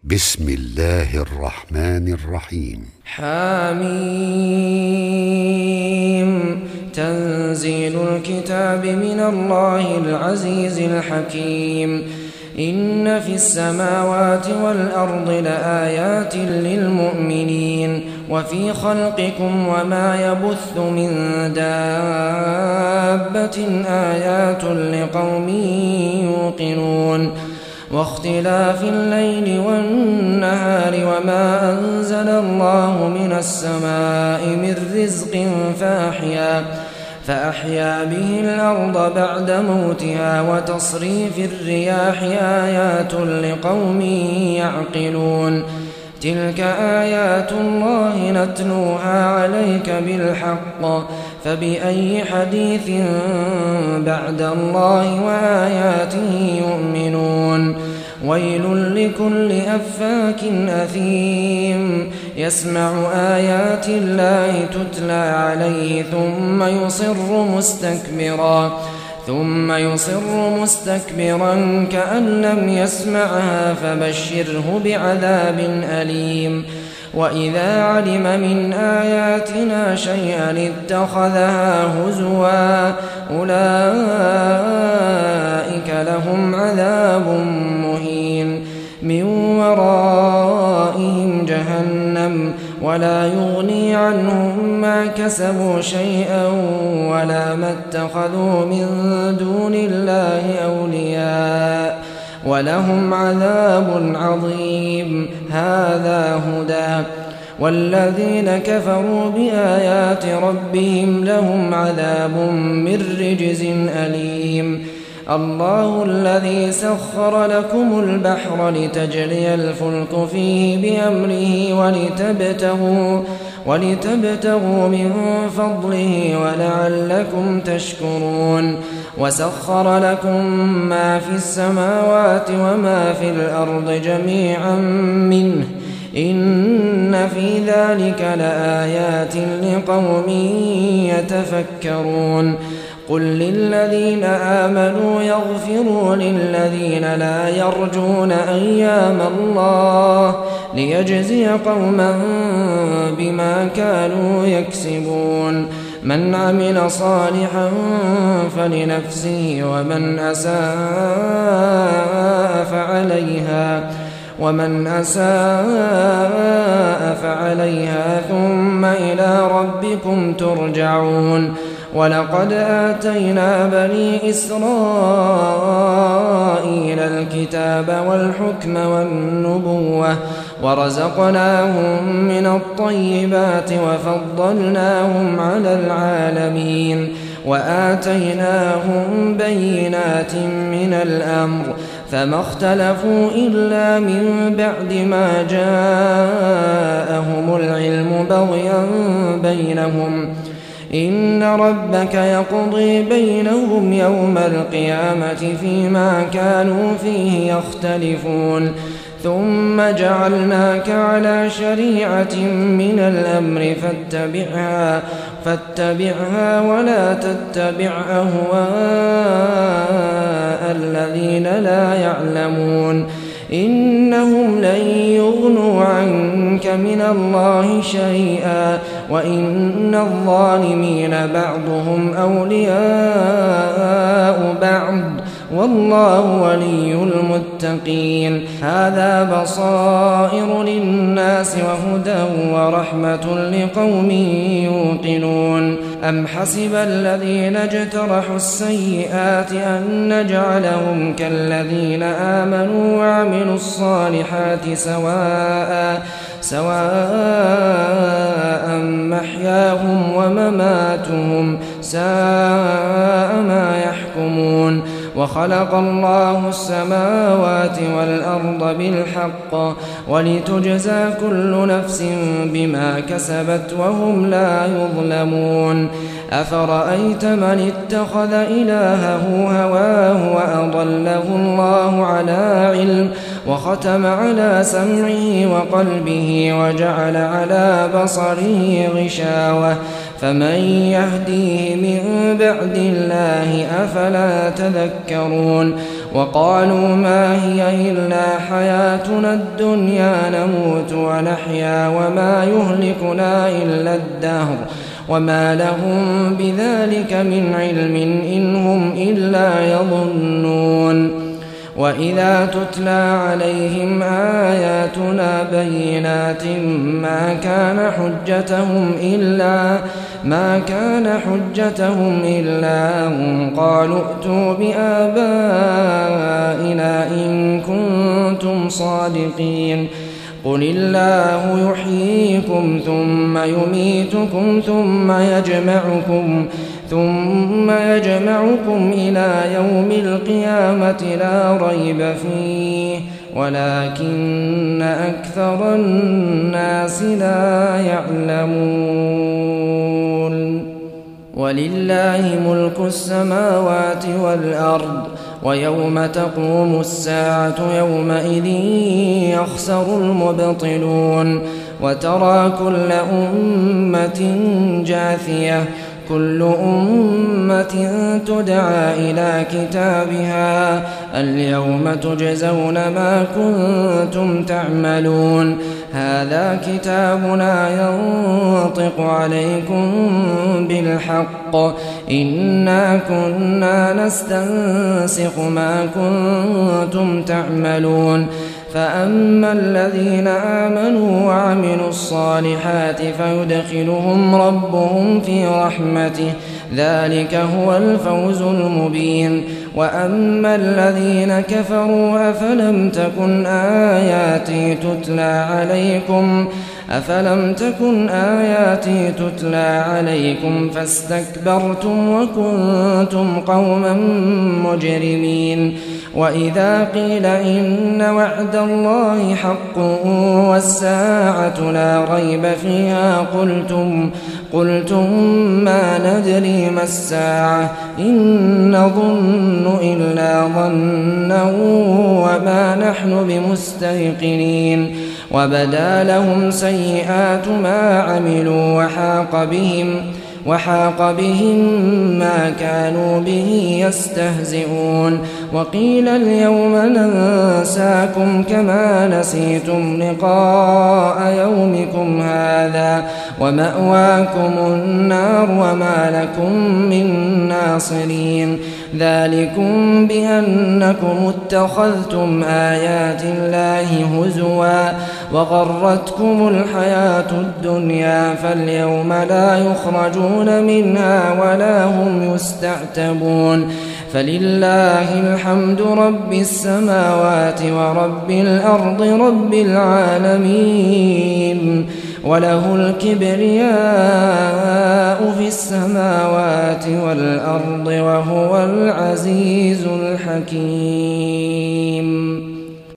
بسم الله الرحمن الرحيم. حميم. تنزيل الكتاب من الله العزيز الحكيم. إن في السماوات والأرض لآيات للمؤمنين وفي خلقكم وما يبث من دابة آيات لقوم يوقنون. واختلاف الليل والنهار وما أنزل الله من السماء من رزق فأحيا به الأرض بعد موتها وتصريف الرياح آيات لقوم يعقلون. تلك آيات الله نتلوها عليك بالحق فبأي حديث بعد الله وآياته يؤمنون. ويل لكل أفاك أثيم يسمع آيات الله تتلى عليه ثم يصر مستكبرا كأن لم يسمعها فبشره بعذاب أليم. وإذا علم من آياتنا شيئا اتخذها هزوا أولئك لهم عذاب مهين من ورائهم جهنم ولا يغني عنهم ما كسبوا شيئا ولا ما اتخذوا من دون الله أولياء ولهم عذاب عظيم. هذا هدى والذين كفروا بآيات ربهم لهم عذاب من رجز أليم. الله الذي سخر لكم البحر لتجري الفلك فيه بأمره ولتبتغوا من فضله ولعلكم تشكرون. وسخر لكم ما في السماوات وما في الأرض جميعا منه إن في ذلك لآيات لقوم يتفكرون. قل للذين آمنوا يغفروا للذين لا يرجون أيام الله ليجزي قوما بما كانوا يكسبون. من عمل صالحا فلنفسه ومن أساء فعليها ثم إلى ربكم ترجعون. ولقد آتينا بني إسرائيل الكتاب والحكم والنبوة ورزقناهم من الطيبات وفضلناهم على العالمين وآتيناهم بينات من الأمر فما اختلفوا إلا من بعد ما جاءهم العلم بغيا بينهم. إن ربك يقضي بينهم يوم القيامة فيما كانوا فيه يختلفون. ثم جعلناك على شريعة من الأمر فاتبعها ولا تتبع أهواء الذين لا يعلمون. إنهم لن يغنوا عنك من الله شيئا وإن الظالمين بعضهم أولياء بعض والله ولي المتقين. هذا بصائر للناس وهدى ورحمة لقوم يوقنون. أم حسب الذين اجترحوا السيئات أن نجعلهم كالذين آمنوا وعملوا الصالحات سواء محياهم ومماتهم ساء ما يحكمون. وخلق الله السماوات والأرض بالحق ولتجزى كل نفس بما كسبت وهم لا يظلمون. أفرأيت من اتخذ إلهه هواه وأضله الله على علم وختم على سمعه وقلبه وجعل على بصره غشاوة فمن يهديه من بعد الله أفلا تذكرون. وقالوا ما هي إلا حياتنا الدنيا نموت ونحيا وما يهلكنا إلا الدهر وما لهم بذلك من علم إن هم إلا يظنون وإذا تتلى عليهم آياتنا بينات ما كان حجتهم إلا أن قالوا ائتوا بآبائنا إن كنتم صادقين قل الله يحييكم ثم يميتكم ثم يجمعكم إلى يوم القيامة لا ريب فيه ولكن أكثر الناس لا يعلمون ولله ملك السماوات والأرض ويوم تقوم الساعة يومئذ يخسر المبطلون وترى كل أمة جاثية كل أمة تدعى إلى كتابها اليوم تجزون ما كنتم تعملون هذا كتابنا ينطق عليكم بالحق إنا كنا نستنسخ ما كنتم تعملون فأما الذين آمنوا وعملوا الصالحات فيدخلهم ربهم في رحمته ذلك هو الفوز المبين وأما الذين كفروا أفلم تكن آياتي تتلى عليكم فاستكبرتم وكنتم قوما مجرمين وإذا قيل إن وعد الله حق والساعة لا ريب فيها قلتم ما ندري ما الساعة إن نظن إلا ظنا وما نحن بمستيقنين وبدا لهم سيئات ما عملوا وحاق بهم ما كانوا به يستهزئون وقيل اليوم ننساكم كما نسيتم لقاء يومكم هذا ومأواكم النار وما لكم من ناصرين ذلكم بأنكم اتخذتم آيات الله هزوا وغرتكم الحياة الدنيا فاليوم لا يخرجون منها ولا هم يستعتبون فلله الحمد رب السماوات ورب الأرض رب العالمين وله الكبرياء في السماوات والأرض وهو العزيز الحكيم